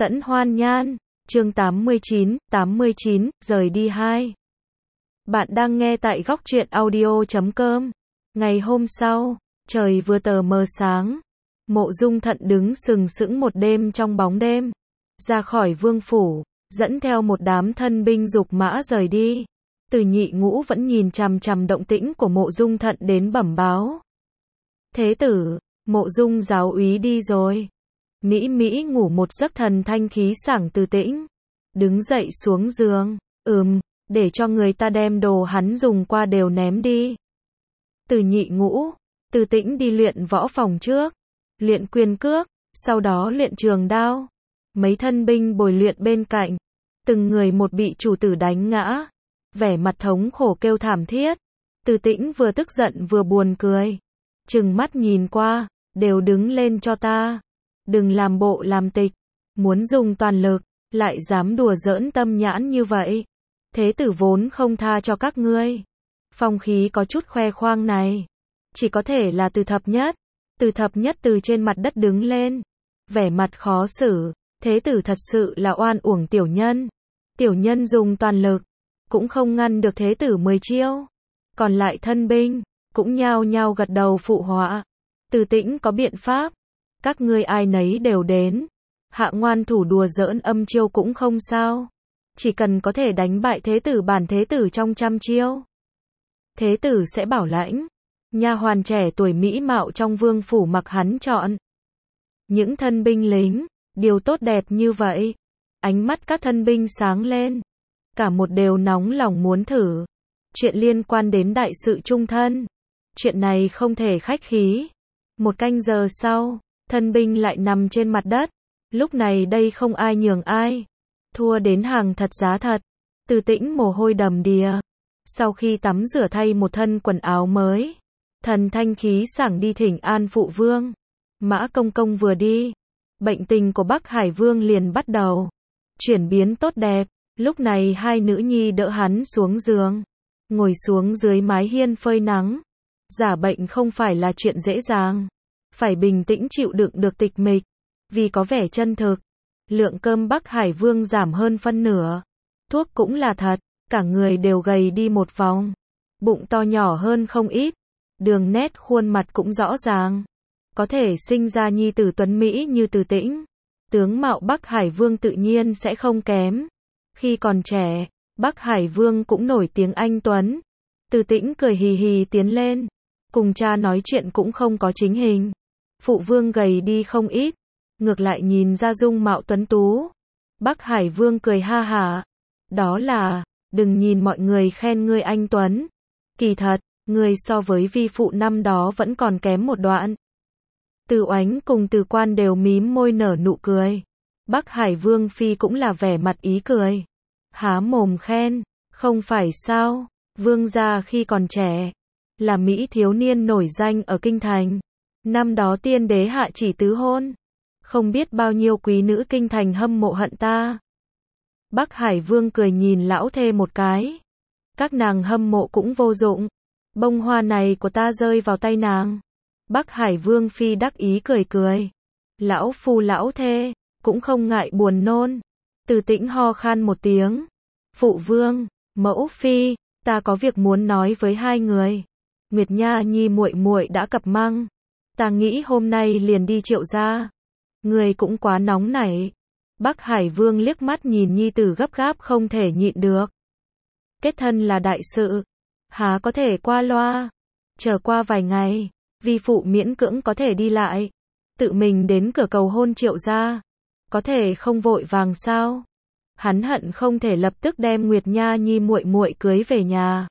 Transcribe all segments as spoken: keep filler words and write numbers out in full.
Tẫn Hoan Nhan, chương tám mươi chín, tám mươi chín, rời đi hai. Bạn đang nghe tại góc truyện audio chấm com. Ngày hôm sau, trời vừa tờ mờ sáng, Mộ Dung Thận đứng sừng sững một đêm trong bóng đêm, ra khỏi vương phủ, dẫn theo một đám thân binh dục mã rời đi. Từ Nhị Ngũ vẫn nhìn chằm chằm động tĩnh của Mộ Dung Thận đến bẩm báo. Thế tử, Mộ Dung giáo úy đi rồi. Mỹ Mỹ ngủ một giấc thần thanh khí sảng Từ Tĩnh. Đứng dậy xuống giường, ừm, để cho người ta đem đồ hắn dùng qua đều ném đi. Từ Nhị Ngũ, Từ Tĩnh đi luyện võ phòng trước, luyện quyền cước, sau đó luyện trường đao. Mấy thân binh bồi luyện bên cạnh, từng người một bị chủ tử đánh ngã, vẻ mặt thống khổ kêu thảm thiết. Từ Tĩnh vừa tức giận vừa buồn cười, trừng mắt nhìn qua, đều đứng lên cho ta. Đừng làm bộ làm tịch, muốn dùng toàn lực, lại dám đùa giỡn tâm nhãn như vậy. Thế tử vốn không tha cho các ngươi. Phong khí có chút khoe khoang này, chỉ có thể là Từ Thập Nhất. Từ Thập Nhất từ trên mặt đất đứng lên, vẻ mặt khó xử. Thế tử thật sự là oan uổng tiểu nhân. Tiểu nhân dùng toàn lực, cũng không ngăn được thế tử mười chiêu. Còn lại thân binh, cũng nhao nhao gật đầu phụ họa. Từ Tĩnh có biện pháp. Các ngươi ai nấy đều đến. Hạ ngoan thủ đùa giỡn âm chiêu cũng không sao. Chỉ cần có thể đánh bại thế tử bản thế tử trong trăm chiêu, thế tử sẽ bảo lãnh. Nha hoàn trẻ tuổi mỹ mạo trong vương phủ mặc hắn chọn. Những thân binh lính, điều tốt đẹp như vậy. Ánh mắt các thân binh sáng lên. Cả một đều nóng lòng muốn thử. Chuyện liên quan đến đại sự chung thân. Chuyện này không thể khách khí. Một canh giờ sau, thân binh lại nằm trên mặt đất. Lúc này đây không ai nhường ai. Thua đến hàng thật giá thật. Từ Tĩnh mồ hôi đầm đìa. Sau khi tắm rửa thay một thân quần áo mới, thần thanh khí sảng đi thỉnh an phụ vương. Mã Công Công vừa đi, bệnh tình của Bắc Hải Vương liền bắt đầu chuyển biến tốt đẹp. Lúc này hai nữ nhi đỡ hắn xuống giường, ngồi xuống dưới mái hiên phơi nắng. Giả bệnh không phải là chuyện dễ dàng. Phải bình tĩnh chịu đựng được tịch mịch, vì có vẻ chân thực. Lượng cơm Bắc Hải Vương giảm hơn phân nửa. Thuốc cũng là thật, cả người đều gầy đi một vòng. Bụng to nhỏ hơn không ít. Đường nét khuôn mặt cũng rõ ràng. Có thể sinh ra nhi tử tuấn Mỹ như Từ Tĩnh. Tướng mạo Bắc Hải Vương tự nhiên sẽ không kém. Khi còn trẻ, Bắc Hải Vương cũng nổi tiếng anh tuấn. Từ Tĩnh cười hì hì tiến lên. Cùng cha nói chuyện cũng không có chính hình. Phụ vương gầy đi không ít, ngược lại nhìn ra dung mạo tuấn tú. Bắc Hải Vương cười ha hả. Đó là, đừng nhìn mọi người khen ngươi anh tuấn. Kỳ thật, ngươi so với vi phụ năm đó vẫn còn kém một đoạn. Từ Oánh cùng Từ Quan đều mím môi nở nụ cười. Bắc Hải Vương phi cũng là vẻ mặt ý cười. Há mồm khen, không phải sao, vương gia khi còn trẻ, là Mỹ thiếu niên nổi danh ở kinh thành. Năm đó tiên đế hạ chỉ tứ hôn. Không biết bao nhiêu quý nữ kinh thành hâm mộ hận ta. Bắc Hải Vương cười nhìn lão thê một cái. Các nàng hâm mộ cũng vô dụng. Bông hoa này của ta rơi vào tay nàng. Bắc Hải Vương phi đắc ý cười cười. Lão phu lão thê, cũng không ngại buồn nôn. Từ Tĩnh ho khan một tiếng. Phụ vương, mẫu phi, ta có việc muốn nói với hai người. Nguyệt Nha nhi muội muội đã cập măng. Ta nghĩ hôm nay liền đi Triệu gia. Người cũng quá nóng nảy. Bắc Hải Vương liếc mắt nhìn nhi tử gấp gáp không thể nhịn được. Kết thân là đại sự, há có thể qua loa. Chờ qua vài ngày, vi phụ miễn cưỡng có thể đi lại. Tự mình đến cửa cầu hôn Triệu gia. Có thể không vội vàng sao? Hắn hận không thể lập tức đem Nguyệt Nha nhi muội muội cưới về nhà.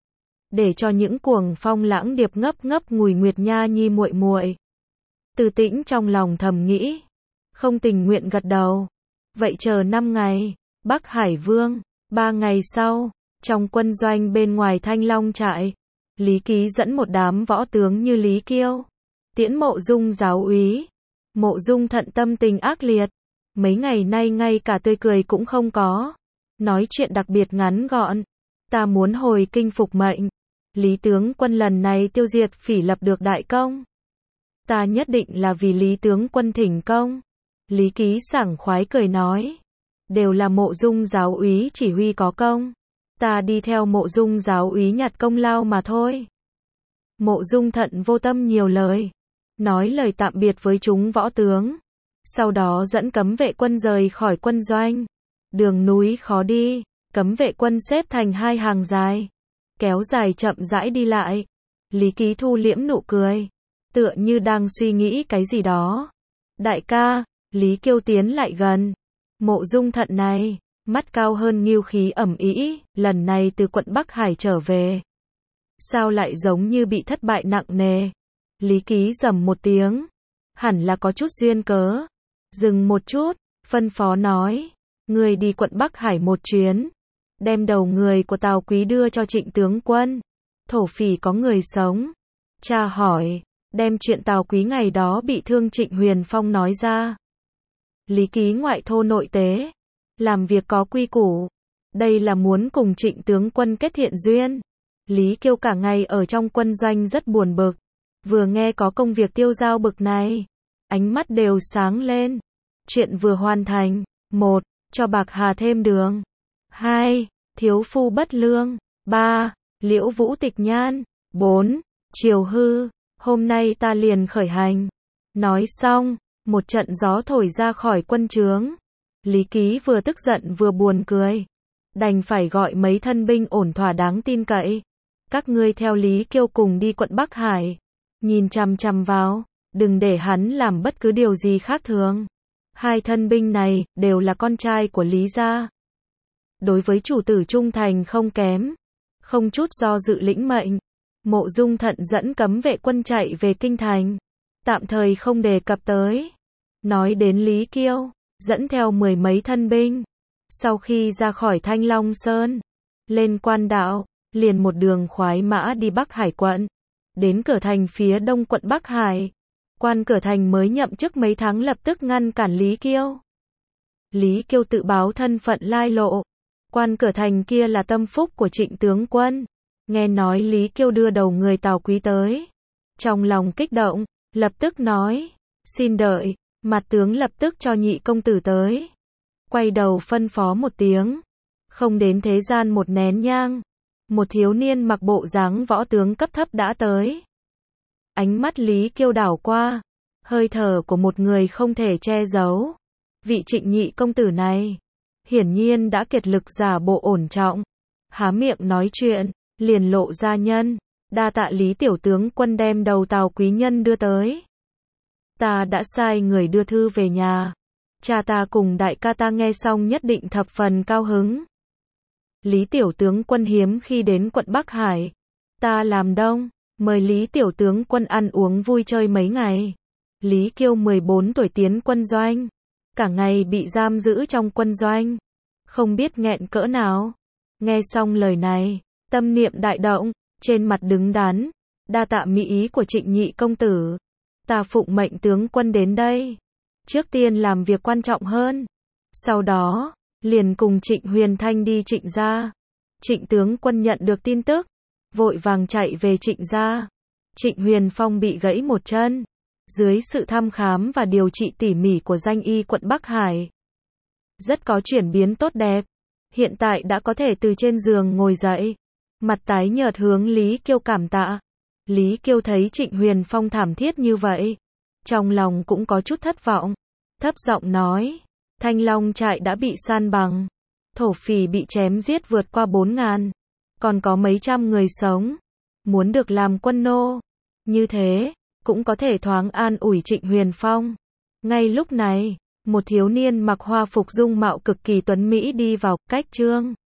Để cho những cuồng phong lãng điệp ngấp ngấp ngùi Nguyệt Nha nhi muội muội. Từ Tĩnh trong lòng thầm nghĩ, không tình nguyện gật đầu. Vậy chờ năm ngày, Bắc Hải Vương. Ba ngày sau, trong quân doanh bên ngoài Thanh Long trại, Lý Ký dẫn một đám võ tướng như Lý Kiêu, tiễn Mộ Dung giáo úy. Mộ Dung Thận tâm tình ác liệt, mấy ngày nay ngay cả tươi cười cũng không có. Nói chuyện đặc biệt ngắn gọn, ta muốn hồi kinh phục mệnh. Lý tướng quân lần này tiêu diệt Phỉ lập được đại công. Ta nhất định là vì Lý tướng quân thỉnh công. Lý Ký sảng khoái cười nói. Đều là Mộ Dung giáo úy chỉ huy có công. Ta đi theo Mộ Dung giáo úy nhặt công lao mà thôi. Mộ Dung Thận vô tâm nhiều lời. Nói lời tạm biệt với chúng võ tướng. Sau đó dẫn cấm vệ quân rời khỏi quân doanh. Đường núi khó đi, cấm vệ quân xếp thành hai hàng dài. Kéo dài chậm rãi đi lại. Lý Ký thu liễm nụ cười. Tựa như đang suy nghĩ cái gì đó. Đại ca, Lý Kiêu tiến lại gần. Mộ Dung Thận này, mắt cao hơn ngưu khí ẩm ĩ, lần này từ quận Bắc Hải trở về. Sao lại giống như bị thất bại nặng nề? Lý Ký rầm một tiếng. Hẳn là có chút duyên cớ. Dừng một chút, phân phó nói. Người đi quận Bắc Hải một chuyến. Đem đầu người của Tào Quý đưa cho Trịnh tướng quân. Thổ phỉ có người sống. Cha hỏi. Đem chuyện Tào Quý ngày đó bị thương Trịnh Huyền Phong nói ra. Lý Ký ngoại thô nội tế. Làm việc có quy củ. Đây là muốn cùng Trịnh tướng quân kết thiện duyên. Lý Kiêu cả ngày ở trong quân doanh rất buồn bực. Vừa nghe có công việc tiêu dao bực này. Ánh mắt đều sáng lên. Chuyện vừa hoàn thành. Một. Cho Bạc Hà thêm đường. Hai. Thiếu phu bất lương. Ba. Liễu Vũ tịch nhan. Bốn. Triều hư. Hôm nay ta liền khởi hành. Nói xong, một trận gió thổi ra khỏi quân trướng. Lý Ký vừa tức giận vừa buồn cười. Đành phải gọi mấy thân binh ổn thỏa đáng tin cậy. Các ngươi theo Lý Kiêu cùng đi quận Bắc Hải. Nhìn chằm chằm vào, đừng để hắn làm bất cứ điều gì khác thường. Hai thân binh này đều là con trai của Lý gia. Đối với chủ tử trung thành không kém. Không chút do dự lĩnh mệnh. Mộ Dung Thận dẫn cấm vệ quân chạy về kinh thành. Tạm thời không đề cập tới. Nói đến Lý Kiêu, dẫn theo mười mấy thân binh. Sau khi ra khỏi Thanh Long Sơn, lên quan đạo, liền một đường khoái mã đi Bắc Hải quận. Đến cửa thành phía đông quận Bắc Hải. Quan cửa thành mới nhậm chức mấy tháng lập tức ngăn cản Lý Kiêu. Lý Kiêu tự báo thân phận lai lộ. Quan cửa thành kia là tâm phúc của Trịnh tướng quân. Nghe nói Lý Kiêu đưa đầu người Tào Quý tới. Trong lòng kích động, lập tức nói. Xin đợi, mặt tướng lập tức cho nhị công tử tới. Quay đầu phân phó một tiếng. Không đến thế gian một nén nhang. Một thiếu niên mặc bộ dáng võ tướng cấp thấp đã tới. Ánh mắt Lý Kiêu đảo qua. Hơi thở của một người không thể che giấu. Vị Trịnh nhị công tử này. Hiển nhiên đã kiệt lực giả bộ ổn trọng. Há miệng nói chuyện. Liền lộ ra nhân. Đa tạ Lý tiểu tướng quân đem đầu Tào Quý nhân đưa tới. Ta đã sai người đưa thư về nhà. Cha ta cùng đại ca ta nghe xong nhất định thập phần cao hứng. Lý tiểu tướng quân hiếm khi đến quận Bắc Hải. Ta làm đông, mời Lý tiểu tướng quân ăn uống vui chơi mấy ngày. Lý Kiêu mười bốn tuổi tiến quân doanh. Cả ngày bị giam giữ trong quân doanh. Không biết nghẹn cỡ nào. Nghe xong lời này, tâm niệm đại động, trên mặt đứng đắn. Đa tạ mỹ ý của Trịnh nhị công tử. Ta phụng mệnh tướng quân đến đây. Trước tiên làm việc quan trọng hơn. Sau đó, liền cùng Trịnh Huyền Thanh đi Trịnh gia. Trịnh tướng quân nhận được tin tức. Vội vàng chạy về Trịnh gia. Trịnh Huyền Phong bị gãy một chân. Dưới sự thăm khám và điều trị tỉ mỉ của danh y quận Bắc Hải. Rất có chuyển biến tốt đẹp. Hiện tại đã có thể từ trên giường ngồi dậy. Mặt tái nhợt hướng Lý Kiêu cảm tạ. Lý Kiêu thấy Trịnh Huyền Phong thảm thiết như vậy. Trong lòng cũng có chút thất vọng. Thấp giọng nói. Thanh Long trại đã bị san bằng. Thổ phỉ bị chém giết vượt qua bốn ngàn. Còn có mấy trăm người sống. Muốn được làm quân nô. Như thế, cũng có thể thoáng an ủi Trịnh Huyền Phong. Ngay lúc này, một thiếu niên mặc hoa phục dung mạo cực kỳ tuấn mỹ đi vào, cách trương.